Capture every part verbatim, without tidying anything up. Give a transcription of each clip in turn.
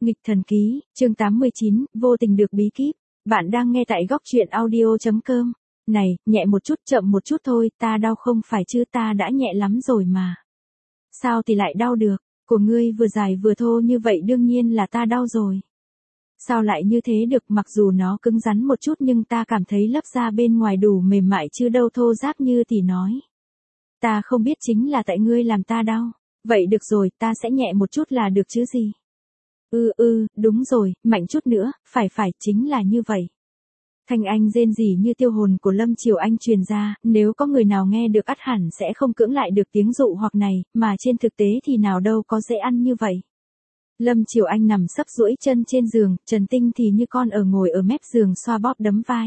Nghịch thần ký, chương tám mươi chín, vô tình được bí kíp. Bạn đang nghe tại góc truyện audio.com. Này, nhẹ một chút, chậm một chút thôi, ta đau không phải chứ, ta đã nhẹ lắm rồi mà. Sao thì lại đau được, của ngươi vừa dài vừa thô như vậy đương nhiên là ta đau rồi. Sao lại như thế được, mặc dù nó cứng rắn một chút nhưng ta cảm thấy lớp da bên ngoài đủ mềm mại chứ đâu thô ráp như tỷ nói. Ta không biết, chính là tại ngươi làm ta đau. Vậy được rồi, ta sẽ nhẹ một chút là được chứ gì. Ừ ừ, đúng rồi, mạnh chút nữa, phải phải, chính là như vậy. Thanh anh rên rỉ như tiêu hồn của Lâm Triều Anh truyền ra, nếu có người nào nghe được ắt hẳn sẽ không cưỡng lại được tiếng dụ hoặc này, mà trên thực tế thì nào đâu có dễ ăn như vậy. Lâm Triều Anh nằm sấp duỗi chân trên giường, Trần Tinh thì như con ở ngồi ở mép giường xoa bóp đấm vai.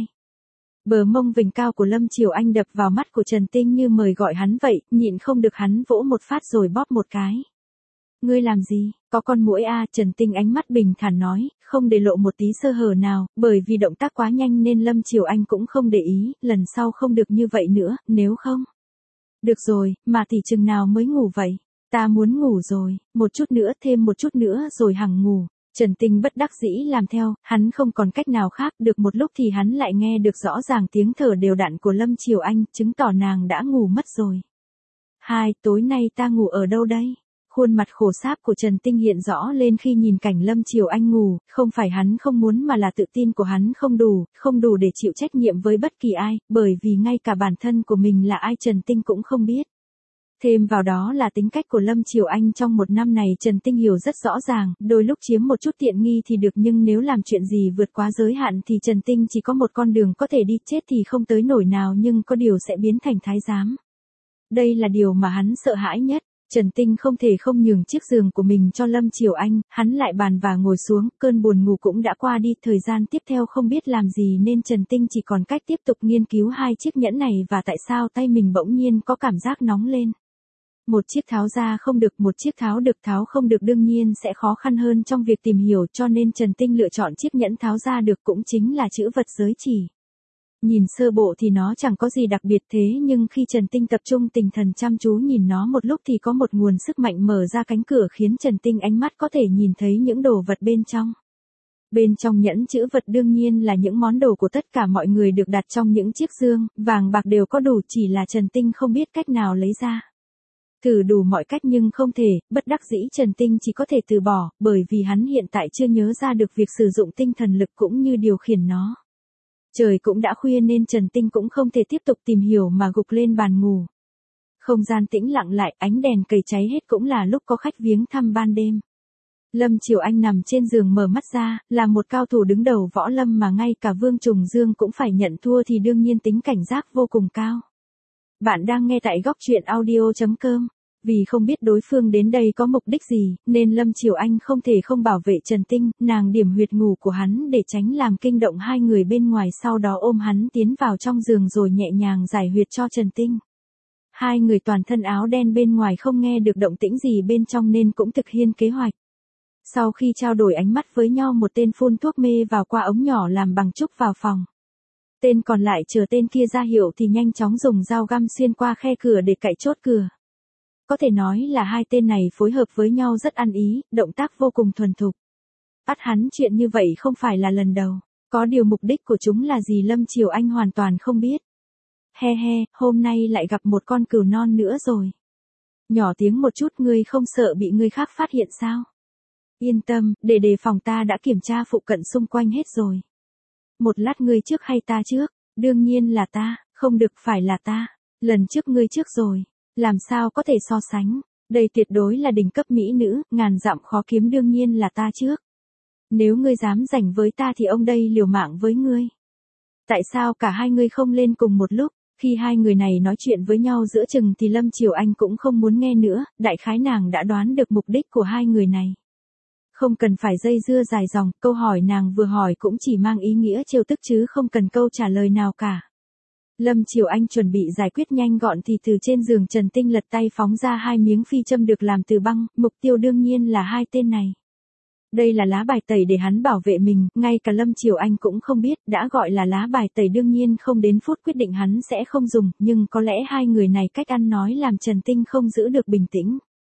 Bờ mông vành cao của Lâm Triều Anh đập vào mắt của Trần Tinh như mời gọi hắn vậy, nhịn không được hắn vỗ một phát rồi bóp một cái. Ngươi làm gì, có con muỗi a? Trần Tinh ánh mắt bình thản nói, không để lộ một tí sơ hở nào, bởi vì động tác quá nhanh nên Lâm Triều Anh cũng không để ý, lần sau không được như vậy nữa, nếu không. Được rồi, mà thì chừng nào mới ngủ vậy? Ta muốn ngủ rồi, một chút nữa, thêm một chút nữa rồi hằng ngủ. Trần Tinh bất đắc dĩ làm theo, hắn không còn cách nào khác, được một lúc thì hắn lại nghe được rõ ràng tiếng thở đều đặn của Lâm Triều Anh, chứng tỏ nàng đã ngủ mất rồi. Hai, tối nay ta ngủ ở đâu đây? Khuôn mặt khổ sáp của Trần Tinh hiện rõ lên khi nhìn cảnh Lâm Triều Anh ngủ, không phải hắn không muốn mà là tự tin của hắn không đủ, không đủ để chịu trách nhiệm với bất kỳ ai, bởi vì ngay cả bản thân của mình là ai Trần Tinh cũng không biết. Thêm vào đó là tính cách của Lâm Triều Anh trong một năm này Trần Tinh hiểu rất rõ ràng, đôi lúc chiếm một chút tiện nghi thì được nhưng nếu làm chuyện gì vượt quá giới hạn thì Trần Tinh chỉ có một con đường có thể đi, chết thì không tới nổi nào nhưng có điều sẽ biến thành thái giám. Đây là điều mà hắn sợ hãi nhất. Trần Tinh không thể không nhường chiếc giường của mình cho Lâm Triều Anh, hắn lại bàn và ngồi xuống, cơn buồn ngủ cũng đã qua đi, thời gian tiếp theo không biết làm gì nên Trần Tinh chỉ còn cách tiếp tục nghiên cứu hai chiếc nhẫn này và tại sao tay mình bỗng nhiên có cảm giác nóng lên. Một chiếc tháo ra không được, một chiếc tháo được tháo không được đương nhiên sẽ khó khăn hơn trong việc tìm hiểu cho nên Trần Tinh lựa chọn chiếc nhẫn tháo ra được cũng chính là chữ vật giới chỉ. Nhìn sơ bộ thì nó chẳng có gì đặc biệt thế nhưng khi Trần Tinh tập trung tinh thần chăm chú nhìn nó một lúc thì có một nguồn sức mạnh mở ra cánh cửa khiến Trần Tinh ánh mắt có thể nhìn thấy những đồ vật bên trong. Bên trong nhẫn chữ vật đương nhiên là những món đồ của tất cả mọi người được đặt trong những chiếc dương, vàng bạc đều có đủ chỉ là Trần Tinh không biết cách nào lấy ra. Thử đủ mọi cách nhưng không thể, bất đắc dĩ Trần Tinh chỉ có thể từ bỏ, bởi vì hắn hiện tại chưa nhớ ra được việc sử dụng tinh thần lực cũng như điều khiển nó. Trời cũng đã khuya nên Trần Tinh cũng không thể tiếp tục tìm hiểu mà gục lên bàn ngủ. Không gian tĩnh lặng lại, ánh đèn cầy cháy hết cũng là lúc có khách viếng thăm ban đêm. Lâm Triều Anh nằm trên giường mở mắt ra, là một cao thủ đứng đầu võ lâm mà ngay cả Vương Trùng Dương cũng phải nhận thua thì đương nhiên tính cảnh giác vô cùng cao. Bạn đang nghe tại góc truyện audio.com. Vì không biết đối phương đến đây có mục đích gì, nên Lâm Triều Anh không thể không bảo vệ Trần Tinh, nàng điểm huyệt ngủ của hắn để tránh làm kinh động hai người bên ngoài, sau đó ôm hắn tiến vào trong giường rồi nhẹ nhàng giải huyệt cho Trần Tinh. Hai người toàn thân áo đen bên ngoài không nghe được động tĩnh gì bên trong nên cũng thực hiện kế hoạch. Sau khi trao đổi ánh mắt với nhau một tên phun thuốc mê vào qua ống nhỏ làm bằng trúc vào phòng. Tên còn lại chờ tên kia ra hiệu thì nhanh chóng dùng dao găm xuyên qua khe cửa để cạy chốt cửa. Có thể nói là hai tên này phối hợp với nhau rất ăn ý, động tác vô cùng thuần thục. Ắt hắn chuyện như vậy không phải là lần đầu, có điều mục đích của chúng là gì Lâm Triều Anh hoàn toàn không biết. He he, hôm nay lại gặp một con cừu non nữa rồi. Nhỏ tiếng một chút, ngươi không sợ bị người khác phát hiện sao? Yên tâm, để đề phòng ta đã kiểm tra phụ cận xung quanh hết rồi. Một lát ngươi trước hay ta trước? Đương nhiên là ta, không được phải là ta. Lần trước ngươi trước rồi. Làm sao có thể so sánh, đây tuyệt đối là đỉnh cấp mỹ nữ, ngàn dặm khó kiếm đương nhiên là ta trước. Nếu ngươi dám giành với ta thì ông đây liều mạng với ngươi. Tại sao cả hai ngươi không lên cùng một lúc? Khi hai người này nói chuyện với nhau giữa chừng thì Lâm Triều Anh cũng không muốn nghe nữa, đại khái nàng đã đoán được mục đích của hai người này. Không cần phải dây dưa dài dòng, câu hỏi nàng vừa hỏi cũng chỉ mang ý nghĩa trêu tức chứ không cần câu trả lời nào cả. Lâm Triều Anh chuẩn bị giải quyết nhanh gọn thì từ trên giường Trần Tinh lật tay phóng ra hai miếng phi châm được làm từ băng, mục tiêu đương nhiên là hai tên này. Đây là lá bài tẩy để hắn bảo vệ mình, ngay cả Lâm Triều Anh cũng không biết, đã gọi là lá bài tẩy đương nhiên không đến phút quyết định hắn sẽ không dùng, nhưng có lẽ hai người này cách ăn nói làm Trần Tinh không giữ được bình tĩnh.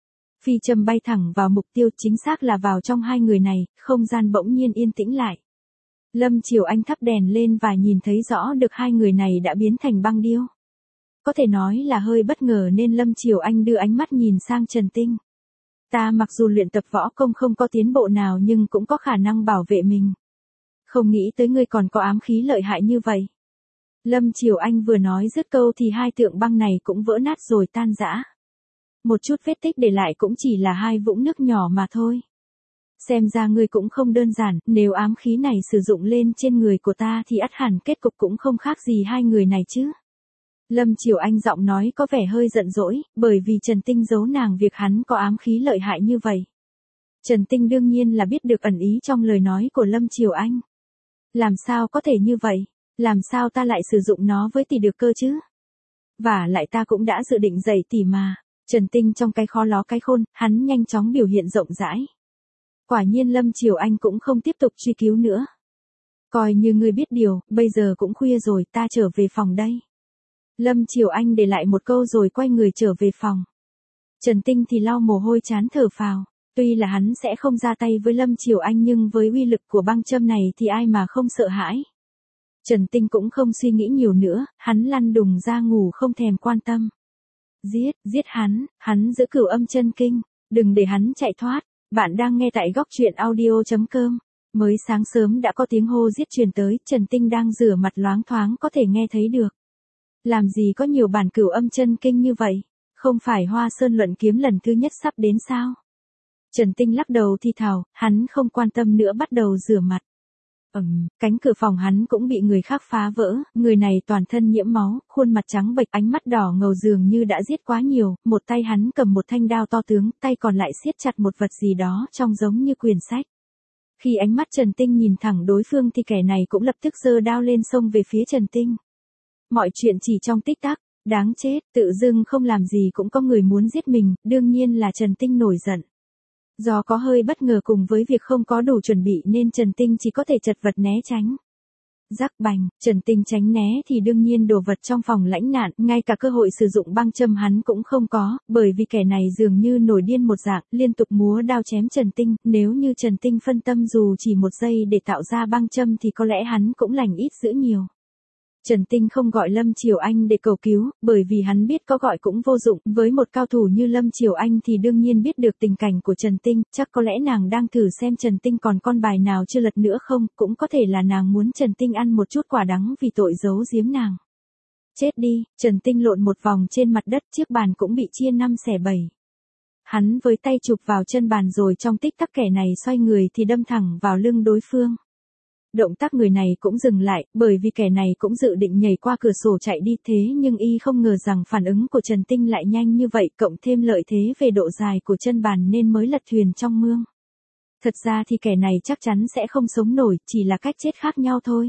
Phi châm bay thẳng vào mục tiêu, chính xác là vào trong hai người này, không gian bỗng nhiên yên tĩnh lại. Lâm Chiều Anh thắp đèn lên và nhìn thấy rõ được hai người này đã biến thành băng điêu. Có thể nói là hơi bất ngờ nên Lâm Chiều Anh đưa ánh mắt nhìn sang Trần Tinh. Ta mặc dù luyện tập võ công không có tiến bộ nào nhưng cũng có khả năng bảo vệ mình. Không nghĩ tới ngươi còn có ám khí lợi hại như vậy. Lâm Chiều Anh vừa nói dứt câu thì hai tượng băng này cũng vỡ nát rồi tan rã. Một chút vết tích để lại cũng chỉ là hai vũng nước nhỏ mà thôi. Xem ra ngươi cũng không đơn giản, nếu ám khí này sử dụng lên trên người của ta thì ắt hẳn kết cục cũng không khác gì hai người này chứ. Lâm Chiều Anh giọng nói có vẻ hơi giận dỗi, bởi vì Trần Tinh giấu nàng việc hắn có ám khí lợi hại như vậy. Trần Tinh đương nhiên là biết được ẩn ý trong lời nói của Lâm Chiều Anh. Làm sao có thể như vậy? Làm sao ta lại sử dụng nó với tỷ được cơ chứ? Và lại ta cũng đã dự định dạy tỷ mà. Trần Tinh trong cái khó ló cái khôn, hắn nhanh chóng biểu hiện rộng rãi. Quả nhiên Lâm Chiều Anh cũng không tiếp tục truy cứu nữa. Coi như ngươi biết điều, bây giờ cũng khuya rồi, ta trở về phòng đây. Lâm Chiều Anh để lại một câu rồi quay người trở về phòng. Trần Tinh thì lau mồ hôi chán thở phào. Tuy là hắn sẽ không ra tay với Lâm Chiều Anh nhưng với uy lực của băng châm này thì ai mà không sợ hãi. Trần Tinh cũng không suy nghĩ nhiều nữa, hắn lăn đùng ra ngủ không thèm quan tâm. Giết, giết hắn, hắn giữ Cửu Âm Chân Kinh, đừng để hắn chạy thoát. Bạn đang nghe tại góc truyện audio chấm com. Mới sáng sớm đã có tiếng hô giết truyền tới, Trần Tinh đang rửa mặt loáng thoáng có thể nghe thấy được. Làm gì có nhiều bản Cửu Âm Chân Kinh như vậy, không phải Hoa Sơn luận kiếm lần thứ nhất sắp đến sao? Trần Tinh lắc đầu thi thào, hắn không quan tâm nữa bắt đầu rửa mặt. Ừm, cánh cửa phòng hắn cũng bị người khác phá vỡ, người này toàn thân nhiễm máu, khuôn mặt trắng bệch, ánh mắt đỏ ngầu dường như đã giết quá nhiều, một tay hắn cầm một thanh đao to tướng, tay còn lại siết chặt một vật gì đó trông giống như quyển sách. Khi ánh mắt Trần Tinh nhìn thẳng đối phương thì kẻ này cũng lập tức giơ đao lên xông về phía Trần Tinh. Mọi chuyện chỉ trong tích tắc, đáng chết, tự dưng không làm gì cũng có người muốn giết mình, đương nhiên là Trần Tinh nổi giận. Do có hơi bất ngờ cùng với việc không có đủ chuẩn bị nên Trần Tinh chỉ có thể chật vật né tránh. Rắc bành, Trần Tinh tránh né thì đương nhiên đồ vật trong phòng lãnh nạn, ngay cả cơ hội sử dụng băng châm hắn cũng không có, bởi vì kẻ này dường như nổi điên một dạng, liên tục múa đao chém Trần Tinh, nếu như Trần Tinh phân tâm dù chỉ một giây để tạo ra băng châm thì có lẽ hắn cũng lành ít dữ nhiều. Trần Tinh không gọi Lâm Chiều Anh để cầu cứu, bởi vì hắn biết có gọi cũng vô dụng, với một cao thủ như Lâm Chiều Anh thì đương nhiên biết được tình cảnh của Trần Tinh, chắc có lẽ nàng đang thử xem Trần Tinh còn con bài nào chưa lật nữa không, cũng có thể là nàng muốn Trần Tinh ăn một chút quả đắng vì tội giấu giếm nàng. Chết đi, Trần Tinh lộn một vòng trên mặt đất, chiếc bàn cũng bị chia năm xẻ bảy. Hắn với tay chụp vào chân bàn rồi trong tích tắc kẻ này xoay người thì đâm thẳng vào lưng đối phương. Động tác người này cũng dừng lại, bởi vì kẻ này cũng dự định nhảy qua cửa sổ chạy đi, thế nhưng y không ngờ rằng phản ứng của Trần Tinh lại nhanh như vậy, cộng thêm lợi thế về độ dài của chân bàn nên mới lật thuyền trong mương. Thật ra thì kẻ này chắc chắn sẽ không sống nổi, chỉ là cách chết khác nhau thôi.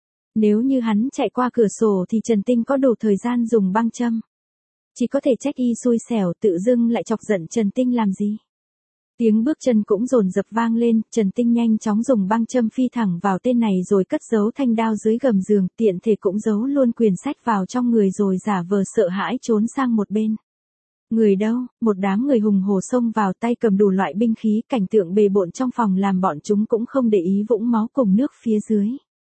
Nếu như hắn chạy qua cửa sổ thì Trần Tinh có đủ thời gian dùng băng châm. Chỉ có thể trách y xui xẻo, tự dưng lại chọc giận Trần Tinh làm gì. Tiếng bước chân cũng dồn dập vang lên, Trần Tinh nhanh chóng dùng băng châm phi thẳng vào tên này rồi cất giấu thanh đao dưới gầm giường, tiện thể cũng giấu luôn quyển sách vào trong người rồi giả vờ sợ hãi trốn sang một bên. Người đâu, một đám người hùng hổ xông vào tay cầm đủ loại binh khí, cảnh tượng bề bộn trong phòng làm bọn chúng cũng không để ý vũng máu cùng nước phía dưới.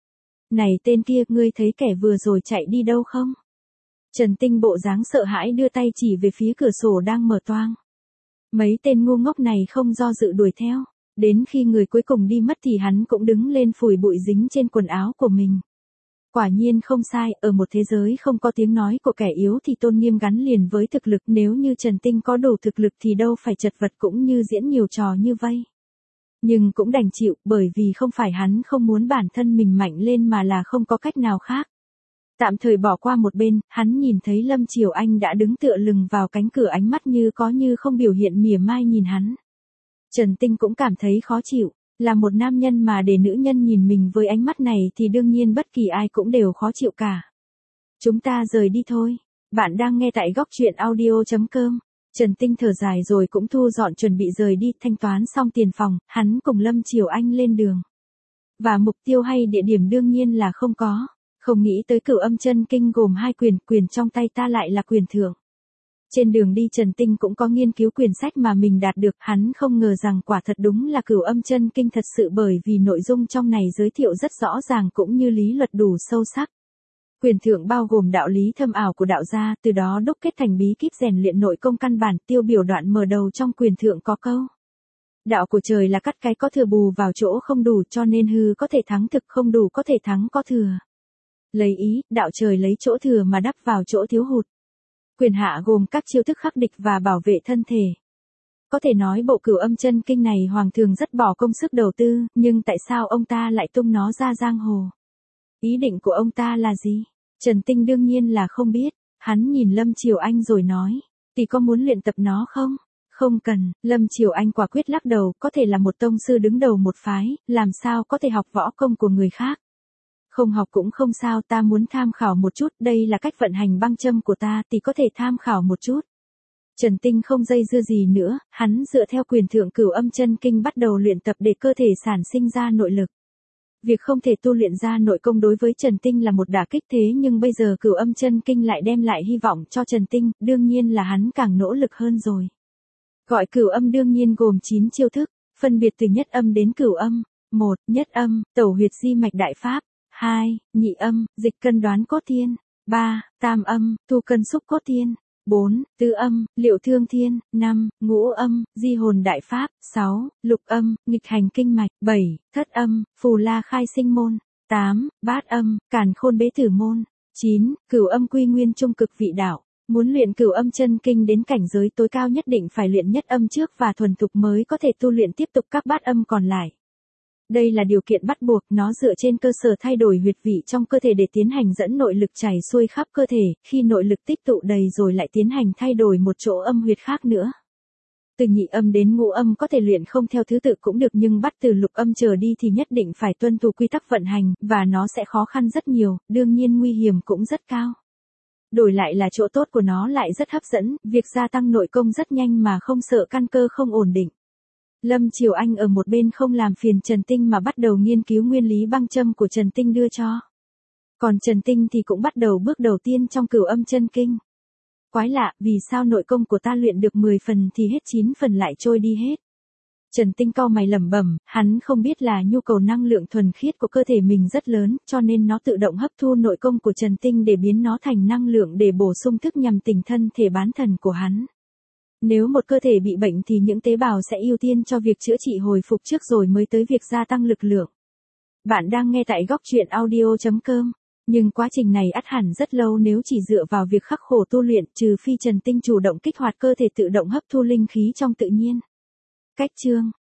Này tên kia, ngươi thấy kẻ vừa rồi chạy đi đâu không? Trần Tinh bộ dáng sợ hãi đưa tay chỉ về phía cửa sổ đang mở toang. Mấy tên ngu ngốc này không do dự đuổi theo, đến khi người cuối cùng đi mất thì hắn cũng đứng lên phủi bụi dính trên quần áo của mình. Quả nhiên không sai, ở một thế giới không có tiếng nói của kẻ yếu thì tôn nghiêm gắn liền với thực lực, nếu như Trần Tinh có đủ thực lực thì đâu phải chật vật cũng như diễn nhiều trò như vây. Nhưng cũng đành chịu, bởi vì không phải hắn không muốn bản thân mình mạnh lên mà là không có cách nào khác. Tạm thời bỏ qua một bên, hắn nhìn thấy Lâm Chiều Anh đã đứng tựa lưng vào cánh cửa, ánh mắt như có như không biểu hiện mỉa mai nhìn hắn. Trần Tinh cũng cảm thấy khó chịu, là một nam nhân mà để nữ nhân nhìn mình với ánh mắt này thì đương nhiên bất kỳ ai cũng đều khó chịu cả. Chúng ta rời đi thôi. Bạn đang nghe tại góc truyện audio chấm com. Trần Tinh thở dài rồi cũng thu dọn chuẩn bị rời đi, thanh toán xong tiền phòng, hắn cùng Lâm Chiều Anh lên đường. Và mục tiêu hay địa điểm đương nhiên là không có. Không nghĩ tới Cửu Âm Chân Kinh gồm hai quyền, quyền trong tay ta lại là quyền thượng. Trên đường đi Trần Tinh cũng có nghiên cứu quyển sách mà mình đạt được, hắn không ngờ rằng quả thật đúng là Cửu Âm Chân Kinh thật sự, bởi vì nội dung trong này giới thiệu rất rõ ràng cũng như lý luật đủ sâu sắc. Quyền thượng bao gồm đạo lý thâm ảo của đạo gia, từ đó đúc kết thành bí kíp rèn luyện nội công căn bản. Tiêu biểu đoạn mở đầu trong quyền thượng có câu: đạo của trời là cắt cái có thừa bù vào chỗ không đủ, cho nên hư có thể thắng thực, không đủ có thể thắng có thừa. Lấy ý, đạo trời lấy chỗ thừa mà đắp vào chỗ thiếu hụt. Quyền hạ gồm các chiêu thức khắc địch và bảo vệ thân thể. Có thể nói bộ Cửu Âm Chân Kinh này hoàng thường rất bỏ công sức đầu tư, nhưng tại sao ông ta lại tung nó ra giang hồ? Ý định của ông ta là gì? Trần Tinh đương nhiên là không biết. Hắn nhìn Lâm Triều Anh rồi nói: tỷ có muốn luyện tập nó không? Không cần. Lâm Triều Anh quả quyết lắc đầu, có thể là một tông sư đứng đầu một phái, làm sao có thể học võ công của người khác. Không học cũng không sao, ta muốn tham khảo một chút, đây là cách vận hành băng châm của ta, tỷ có thể tham khảo một chút. Trần Tinh không dây dưa gì nữa, hắn dựa theo quyền thượng Cửu Âm Chân Kinh bắt đầu luyện tập để cơ thể sản sinh ra nội lực. Việc không thể tu luyện ra nội công đối với Trần Tinh là một đả kích, thế nhưng bây giờ Cửu Âm Chân Kinh lại đem lại hy vọng cho Trần Tinh, đương nhiên là hắn càng nỗ lực hơn rồi. Gọi cửu âm đương nhiên gồm chín chiêu thức, phân biệt từ nhất âm đến cửu âm. một. Nhất âm, tẩu huyệt di mạch đại pháp. hai. Nhị âm, dịch cân đoán cốt thiên. ba. Tam âm, thu cân xúc cốt thiên. bốn. Tứ âm, liệu thương thiên. năm. Ngũ âm, di hồn đại pháp. sáu. Lục âm, nghịch hành kinh mạch. bảy. Thất âm, phù la khai sinh môn. tám. Bát âm, càn khôn bế tử môn. chín. Cửu âm quy nguyên trung cực vị đạo. Muốn luyện Cửu Âm Chân Kinh đến cảnh giới tối cao nhất định phải luyện nhất âm trước và thuần thục mới có thể tu luyện tiếp tục các bát âm còn lại. Đây là điều kiện bắt buộc, nó dựa trên cơ sở thay đổi huyệt vị trong cơ thể để tiến hành dẫn nội lực chảy xuôi khắp cơ thể, khi nội lực tích tụ đầy rồi lại tiến hành thay đổi một chỗ âm huyệt khác nữa. Từ nhị âm đến ngũ âm có thể luyện không theo thứ tự cũng được, nhưng bắt từ lục âm trở đi thì nhất định phải tuân thủ quy tắc vận hành, và nó sẽ khó khăn rất nhiều, đương nhiên nguy hiểm cũng rất cao. Đổi lại là chỗ tốt của nó lại rất hấp dẫn, việc gia tăng nội công rất nhanh mà không sợ căn cơ không ổn định. Lâm Triều Anh ở một bên không làm phiền Trần Tinh mà bắt đầu nghiên cứu nguyên lý băng châm của Trần Tinh đưa cho. Còn Trần Tinh thì cũng bắt đầu bước đầu tiên trong Cửu Âm Chân Kinh. Quái lạ, vì sao nội công của ta luyện được mười phần thì hết chín phần lại trôi đi hết. Trần Tinh cau mày lẩm bẩm, hắn không biết là nhu cầu năng lượng thuần khiết của cơ thể mình rất lớn, cho nên nó tự động hấp thu nội công của Trần Tinh để biến nó thành năng lượng để bổ sung thức nhằm tỉnh thân thể bán thần của hắn. Nếu một cơ thể bị bệnh thì những tế bào sẽ ưu tiên cho việc chữa trị hồi phục trước rồi mới tới việc gia tăng lực lượng. Bạn đang nghe tại góc truyện audio chấm com. Nhưng quá trình này ắt hẳn rất lâu nếu chỉ dựa vào việc khắc khổ tu luyện, trừ phi Trần Tinh chủ động kích hoạt cơ thể tự động hấp thu linh khí trong tự nhiên. Cách chương